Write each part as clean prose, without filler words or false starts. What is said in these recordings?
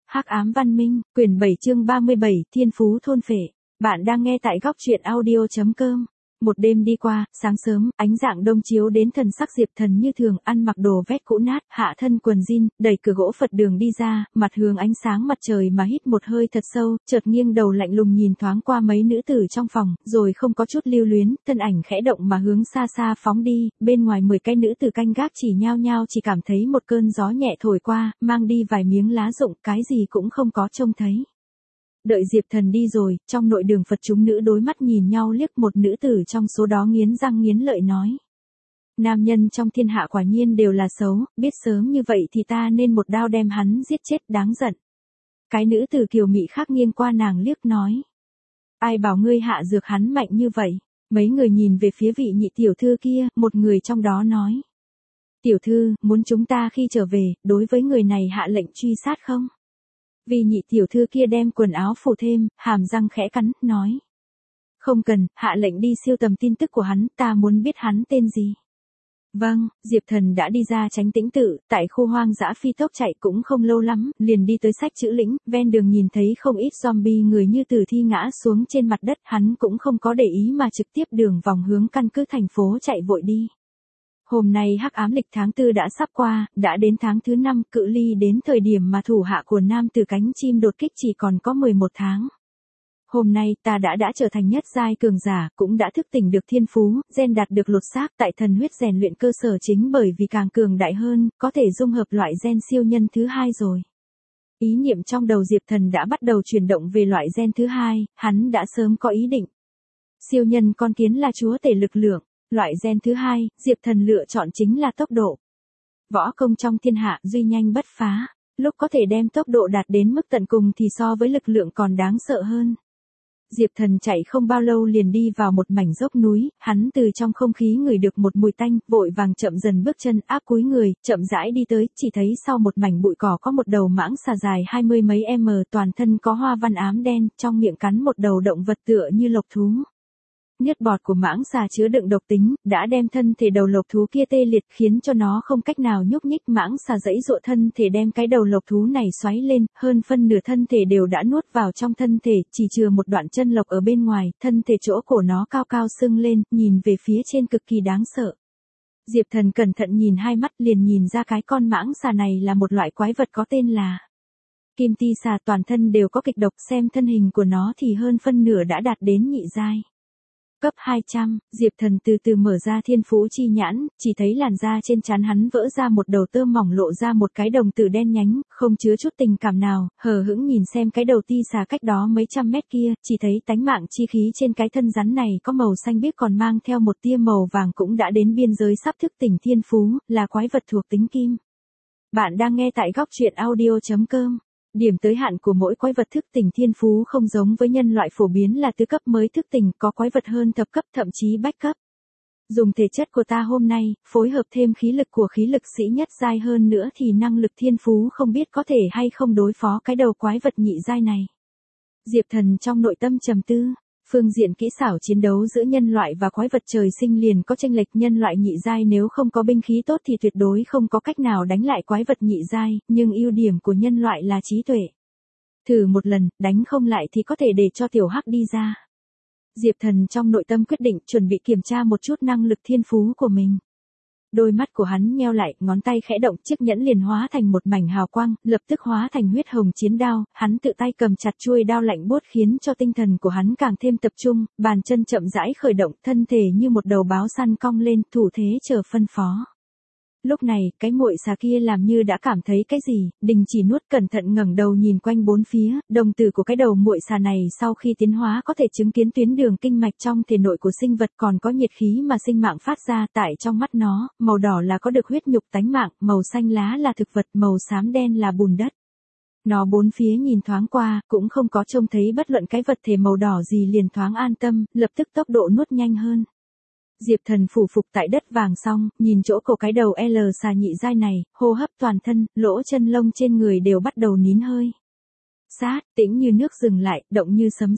Hắc ám văn minh, quyển 7 chương 37, Thiên phú thôn phệ. Bạn đang nghe tại góc truyện audio.com. Một đêm đi qua, sáng sớm, ánh rạng đông chiếu đến thần sắc Diệp Thần như thường, ăn mặc đồ vét cũ nát, hạ thân quần jean, đẩy cửa gỗ Phật đường đi ra, mặt hướng ánh sáng mặt trời mà hít một hơi thật sâu, chợt nghiêng đầu lạnh lùng nhìn thoáng qua mấy nữ tử trong phòng, rồi không có chút lưu luyến, thân ảnh khẽ động mà hướng xa xa phóng đi, bên ngoài 10 cái nữ tử canh gác chỉ nhao nhao chỉ cảm thấy một cơn gió nhẹ thổi qua, mang đi vài miếng lá rụng, cái gì cũng không có trông thấy. Đợi Diệp Thần đi rồi, trong nội đường Phật chúng nữ đối mắt nhìn nhau liếc, một nữ tử trong số đó nghiến răng nghiến lợi nói. Nam nhân trong thiên hạ quả nhiên đều là xấu, biết sớm như vậy thì ta nên một đao đem hắn giết chết, đáng giận. Cái nữ tử kiều mị khác nghiêng qua nàng liếc nói. Ai bảo ngươi hạ dược hắn mạnh như vậy? Mấy người nhìn về phía vị nhị tiểu thư kia, một người trong đó nói. Tiểu thư, muốn chúng ta khi trở về, đối với người này hạ lệnh truy sát không? Vì nhị tiểu thư kia đem quần áo phủ thêm, hàm răng khẽ cắn, nói. Không cần, hạ lệnh đi siêu tầm tin tức của hắn, ta muốn biết hắn tên gì. Vâng, Diệp Thần đã đi ra Chánh Tĩnh Tự, tại khu hoang dã phi tốc chạy cũng không lâu lắm, liền đi tới Sách Chữ Lĩnh, ven đường nhìn thấy không ít zombie người như tử thi ngã xuống trên mặt đất, hắn cũng không có để ý mà trực tiếp đường vòng hướng căn cứ thành phố chạy vội đi. Hôm nay hắc ám lịch tháng 4 đã sắp qua, đã đến tháng thứ 5, cự ly đến thời điểm mà thủ hạ của nam tử cánh chim đột kích chỉ còn có 11 tháng. Hôm nay ta đã trở thành nhất giai cường giả, cũng đã thức tỉnh được thiên phú, gen đạt được lột xác tại thần huyết rèn luyện cơ sở chính bởi vì càng cường đại hơn, có thể dung hợp loại gen siêu nhân thứ hai rồi. Ý niệm trong đầu Diệp Thần đã bắt đầu chuyển động về loại gen thứ hai, hắn đã sớm có ý định. Siêu nhân con kiến là chúa tể lực lượng. Loại gen thứ hai, Diệp Thần lựa chọn chính là tốc độ. Võ công trong thiên hạ duy nhanh bất phá, lúc có thể đem tốc độ đạt đến mức tận cùng thì so với lực lượng còn đáng sợ hơn. Diệp Thần chạy không bao lâu liền đi vào một mảnh dốc núi, hắn từ trong không khí ngửi được một mùi tanh, vội vàng chậm dần bước chân, áp cúi người, chậm rãi đi tới, chỉ thấy sau một mảnh bụi cỏ có một đầu mãng xà dài 20 mấy m, toàn thân có hoa văn ám đen, trong miệng cắn một đầu động vật tựa như lộc thú. Nhất bọt của mãng xà chứa đựng độc tính, đã đem thân thể đầu lộc thú kia tê liệt, khiến cho nó không cách nào nhúc nhích. Mãng xà giãy giụa thân thể đem cái đầu lộc thú này xoáy lên, hơn phân nửa thân thể đều đã nuốt vào trong thân thể, chỉ chừa một đoạn chân lộc ở bên ngoài, thân thể chỗ cổ nó cao cao sưng lên, nhìn về phía trên cực kỳ đáng sợ. Diệp Thần cẩn thận nhìn hai mắt liền nhìn ra cái con mãng xà này là một loại quái vật có tên là Kim Ti xà, toàn thân đều có kịch độc, xem thân hình của nó thì hơn phân nửa đã đạt đến nhị giai. Cấp 200, Diệp Thần từ từ mở ra thiên phú chi nhãn, chỉ thấy làn da trên trán hắn vỡ ra một đầu tơ mỏng, lộ ra một cái đồng tử đen nhánh, không chứa chút tình cảm nào, hờ hững nhìn xem cái đầu ti xà cách đó mấy trăm mét kia, chỉ thấy tánh mạng chi khí trên cái thân rắn này có màu xanh biếc còn mang theo một tia màu vàng, cũng đã đến biên giới sắp thức tỉnh thiên phú, là quái vật thuộc tính kim. Bạn đang nghe tại góc truyện audio.com. Điểm tới hạn của mỗi quái vật thức tỉnh thiên phú không giống với nhân loại phổ biến là tứ cấp mới thức tỉnh, có quái vật hơn thập cấp, thậm chí bách cấp. Dùng thể chất của ta hôm nay, phối hợp thêm khí lực của khí lực sĩ nhất giai hơn nữa thì năng lực thiên phú không biết có thể hay không đối phó cái đầu quái vật nhị giai này. Diệp Thần trong nội tâm trầm tư. Phương diện kỹ xảo chiến đấu giữa nhân loại và quái vật trời sinh liền có chênh lệch, nhân loại nhị giai nếu không có binh khí tốt thì tuyệt đối không có cách nào đánh lại quái vật nhị giai, nhưng ưu điểm của nhân loại là trí tuệ. Thử một lần, đánh không lại thì có thể để cho tiểu hắc đi ra. Diệp Thần trong nội tâm quyết định chuẩn bị kiểm tra một chút năng lực thiên phú của mình. Đôi mắt của hắn nheo lại, ngón tay khẽ động, chiếc nhẫn liền hóa thành một mảnh hào quang, lập tức hóa thành huyết hồng chiến đao, hắn tự tay cầm chặt chuôi đao lạnh buốt khiến cho tinh thần của hắn càng thêm tập trung, bàn chân chậm rãi khởi động, thân thể như một đầu báo săn cong lên, thủ thế chờ phân phó. Lúc này, cái muội xà kia làm như đã cảm thấy cái gì, đình chỉ nuốt, cẩn thận ngẩng đầu nhìn quanh bốn phía, đồng tử của cái đầu muội xà này sau khi tiến hóa có thể chứng kiến tuyến đường kinh mạch trong thể nội của sinh vật, còn có nhiệt khí mà sinh mạng phát ra, tại trong mắt nó, màu đỏ là có được huyết nhục tánh mạng, màu xanh lá là thực vật, màu xám đen là bùn đất. Nó bốn phía nhìn thoáng qua, cũng không có trông thấy bất luận cái vật thể màu đỏ gì, liền thoáng an tâm, lập tức tốc độ nuốt nhanh hơn. Diệp Thần phủ phục tại đất vàng xong, nhìn chỗ cổ cái đầu L xà nhị giai này, hô hấp toàn thân, lỗ chân lông trên người đều bắt đầu nín hơi. Sát, tĩnh như nước dừng lại, động như sấm sét.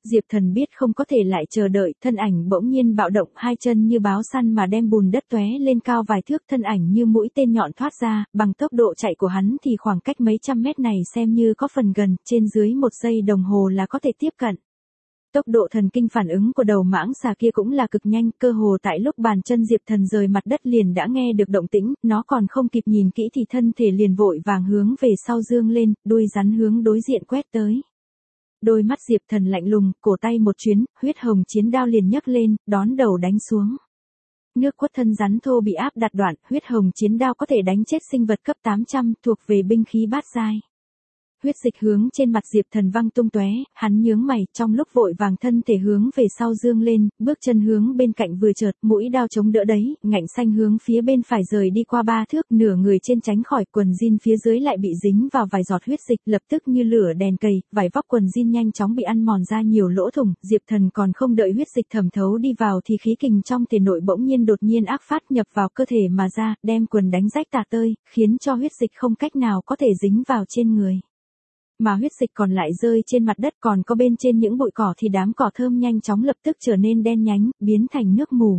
Diệp Thần biết không có thể lại chờ đợi, thân ảnh bỗng nhiên bạo động, hai chân như báo săn mà đem bùn đất tóe lên cao vài thước, thân ảnh như mũi tên nhọn thoát ra, bằng tốc độ chạy của hắn thì khoảng cách mấy trăm mét này xem như có phần gần, trên dưới 1 giây đồng hồ là có thể tiếp cận. Tốc độ thần kinh phản ứng của đầu mãng xà kia cũng là cực nhanh, cơ hồ tại lúc bàn chân Diệp Thần rời mặt đất liền đã nghe được động tĩnh, nó còn không kịp nhìn kỹ thì thân thể liền vội vàng hướng về sau dương lên, đuôi rắn hướng đối diện quét tới. Đôi mắt Diệp Thần lạnh lùng, cổ tay một chuyến, huyết hồng chiến đao liền nhấc lên, đón đầu đánh xuống. Nước quất thân rắn thô bị áp đặt đoạn, huyết hồng chiến đao có thể đánh chết sinh vật cấp 800, thuộc về binh khí bát giai. Huyết dịch hướng trên mặt Diệp Thần văng tung tóe, hắn nhướng mày, trong lúc vội vàng thân thể hướng về sau dương lên, bước chân hướng bên cạnh vừa chợt, mũi đao chống đỡ đấy, ngạnh xanh hướng phía bên phải rời đi qua 3 thước, nửa người trên tránh khỏi, quần jean phía dưới lại bị dính vào vài giọt huyết dịch, lập tức như lửa đèn cầy, vải vóc quần jean nhanh chóng bị ăn mòn ra nhiều lỗ thủng, Diệp Thần còn không đợi huyết dịch thẩm thấu đi vào thì khí kình trong thể nội bỗng nhiên đột nhiên ác phát nhập vào cơ thể mà ra, đem quần đánh rách tả tơi, khiến cho huyết dịch không cách nào có thể dính vào trên người. Mà huyết dịch còn lại rơi trên mặt đất, còn có bên trên những bụi cỏ thì đám cỏ thơm nhanh chóng lập tức trở nên đen nhánh, biến thành nước mù.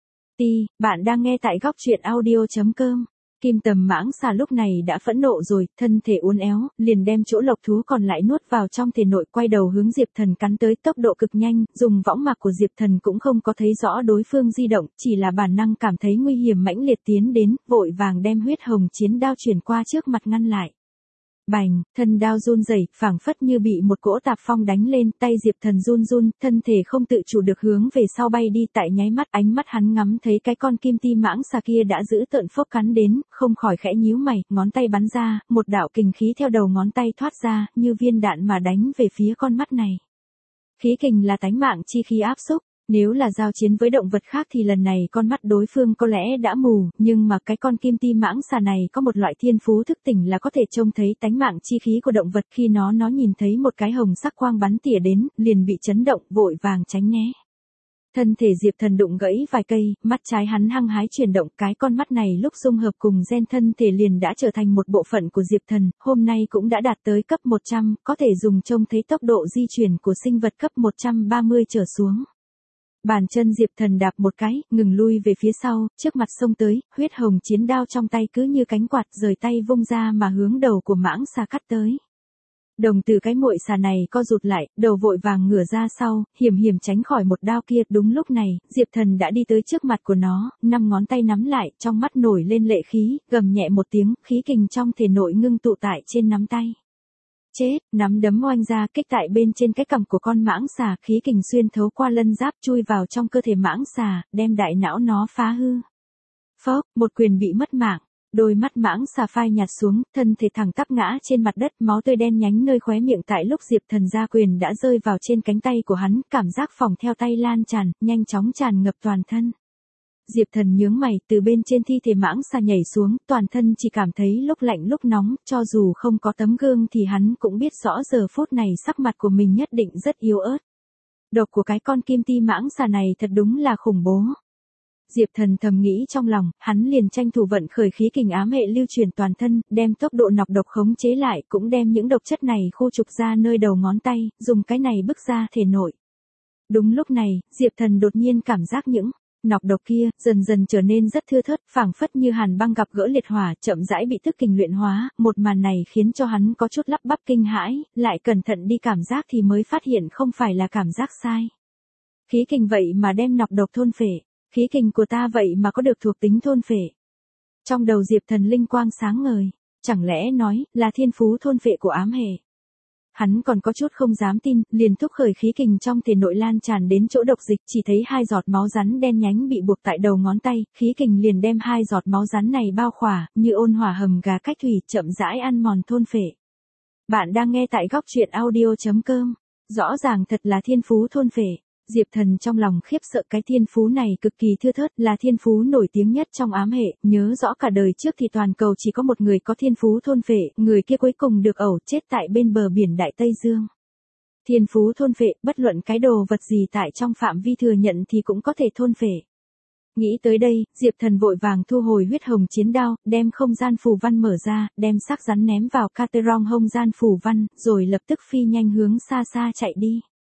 Bạn đang nghe tại góc truyện audio.com. Kim Tầm mãng xà lúc này đã phẫn nộ rồi, thân thể uốn éo, liền đem chỗ lộc thú còn lại nuốt vào trong thể nội, quay đầu hướng Diệp Thần cắn tới, tốc độ cực nhanh, dùng võng mạc của Diệp Thần cũng không có thấy rõ đối phương di động, chỉ là bản năng cảm thấy nguy hiểm mãnh liệt tiến đến, vội vàng đem huyết hồng chiến đao chuyển qua trước mặt ngăn lại. Bành, thân đao run rẩy, phảng phất như bị một cỗ tạp phong đánh lên, tay Diệp Thần run run, thân thể không tự chủ được hướng về sau bay đi, tại nháy mắt ánh mắt hắn ngắm thấy cái con kim ti mãng xà kia đã giữ tợn phốc cắn đến, không khỏi khẽ nhíu mày, ngón tay bắn ra, một đạo kình khí theo đầu ngón tay thoát ra, như viên đạn mà đánh về phía con mắt này. Khí kình là tánh mạng chi khí áp xúc. Nếu là giao chiến với động vật khác thì lần này con mắt đối phương có lẽ đã mù, nhưng mà cái con kim ti mãng xà này có một loại thiên phú thức tỉnh là có thể trông thấy tánh mạng chi khí của động vật, khi nó nhìn thấy một cái hồng sắc quang bắn tỉa đến, liền bị chấn động, vội vàng tránh né. Thân thể Diệp Thần đụng gãy vài cây, mắt trái hắn hăng hái chuyển động, cái con mắt này lúc dung hợp cùng gen thân thể liền đã trở thành một bộ phận của Diệp Thần, hôm nay cũng đã đạt tới cấp 100, có thể dùng trông thấy tốc độ di chuyển của sinh vật cấp 130 trở xuống. Bàn chân Diệp Thần đạp một cái, ngừng lui về phía sau, trước mặt xông tới, huyết hồng chiến đao trong tay cứ như cánh quạt rời tay vung ra mà hướng đầu của mãng xà cắt tới. Đồng từ cái muội xà này co rụt lại, đầu vội vàng ngửa ra sau, hiểm hiểm tránh khỏi một đao kia. Đúng lúc này, Diệp Thần đã đi tới trước mặt của nó, 5 ngón tay nắm lại, trong mắt nổi lên lệ khí, gầm nhẹ một tiếng, khí kình trong thể nội ngưng tụ tại trên nắm tay. Chết, nắm đấm oanh ra, kích tại bên trên cái cằm của con mãng xà, khí kình xuyên thấu qua lân giáp chui vào trong cơ thể mãng xà, đem đại não nó phá hư. Phốc, một quyền bị mất mạng, đôi mắt mãng xà phai nhạt xuống, thân thể thẳng tắp ngã trên mặt đất, máu tươi đen nhánh nơi khóe miệng. Tại lúc Diệp Thần ra quyền đã rơi vào trên cánh tay của hắn, cảm giác phòng theo tay lan tràn, nhanh chóng tràn ngập toàn thân. Diệp Thần nhướng mày, từ bên trên thi thể mãng xà nhảy xuống, toàn thân chỉ cảm thấy lúc lạnh lúc nóng, cho dù không có tấm gương thì hắn cũng biết rõ giờ phút này sắc mặt của mình nhất định rất yếu ớt. Độc của cái con kim ti mãng xà này thật đúng là khủng bố. Diệp Thần thầm nghĩ trong lòng, hắn liền tranh thủ vận khởi khí kình ám hệ lưu truyền toàn thân, đem tốc độ nọc độc khống chế lại, cũng đem những độc chất này khu trục ra nơi đầu ngón tay, dùng cái này bức ra thể nội. Đúng lúc này, Diệp Thần đột nhiên cảm giác những nọc độc kia dần dần trở nên rất thưa thớt, phảng phất như hàn băng gặp gỡ liệt hỏa, chậm rãi bị tức kình luyện hóa. Một màn này khiến cho hắn có chút lắp bắp kinh hãi, lại cẩn thận đi cảm giác thì mới phát hiện không phải là cảm giác sai. Khí kình vậy mà đem nọc độc thôn phệ, khí kình của ta vậy mà có được thuộc tính thôn phệ. Trong đầu Diệp Thần linh quang sáng ngời, chẳng lẽ nói là thiên phú thôn phệ của ám hệ. Hắn còn có chút không dám tin, liền thúc khởi khí kình trong thể nội lan tràn đến chỗ độc dịch, chỉ thấy 2 giọt máu rắn đen nhánh bị buộc tại đầu ngón tay, khí kình liền đem 2 giọt máu rắn này bao khỏa, như ôn hòa hầm gà cách thủy, chậm rãi ăn mòn thôn phệ. Bạn đang nghe tại góc truyện audio.com. Rõ ràng thật là thiên phú thôn phệ. Diệp Thần trong lòng khiếp sợ, cái thiên phú này cực kỳ thưa thớt, là thiên phú nổi tiếng nhất trong ám hệ, nhớ rõ cả đời trước thì toàn cầu chỉ có một người có thiên phú thôn phệ, người kia cuối cùng được ẩu chết tại bên bờ biển Đại Tây Dương. Thiên phú thôn phệ, bất luận cái đồ vật gì tại trong phạm vi thừa nhận thì cũng có thể thôn phệ. Nghĩ tới đây, Diệp Thần vội vàng thu hồi huyết hồng chiến đao, đem không gian phù văn mở ra, đem xác rắn ném vào Caterong không gian phù văn, rồi lập tức phi nhanh hướng xa xa chạy đi.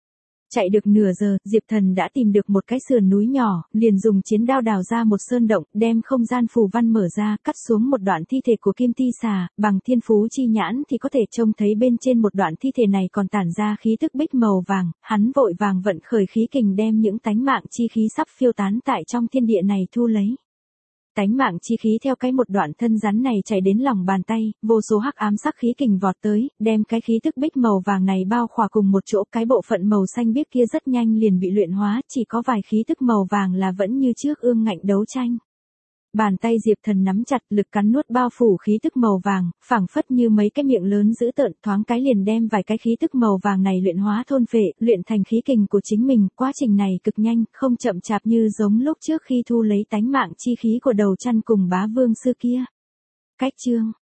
Chạy được nửa giờ, Diệp Thần đã tìm được một cái sườn núi nhỏ, liền dùng chiến đao đào ra một sơn động, đem không gian phù văn mở ra, cắt xuống một đoạn thi thể của Kim Ti Xà, bằng thiên phú chi nhãn thì có thể trông thấy bên trên một đoạn thi thể này còn tản ra khí tức bích màu vàng, hắn vội vàng vận khởi khí kình đem những tánh mạng chi khí sắp phiêu tán tại trong thiên địa này thu lấy. Tánh mạng chi khí theo cái một đoạn thân rắn này chạy đến lòng bàn tay, vô số hắc ám sắc khí kình vọt tới, đem cái khí tức bích màu vàng này bao khỏa cùng một chỗ, cái bộ phận màu xanh biếc kia rất nhanh liền bị luyện hóa, chỉ có vài khí tức màu vàng là vẫn như trước ương ngạnh đấu tranh. Bàn tay Diệp Thần nắm chặt, lực cắn nuốt bao phủ khí tức màu vàng, phảng phất như mấy cái miệng lớn dữ tợn, thoáng cái liền đem vài cái khí tức màu vàng này luyện hóa thôn phệ, luyện thành khí kình của chính mình, quá trình này cực nhanh, không chậm chạp như giống lúc trước khi thu lấy tánh mạng chi khí của đầu chăn cùng bá vương sư kia. Cách chương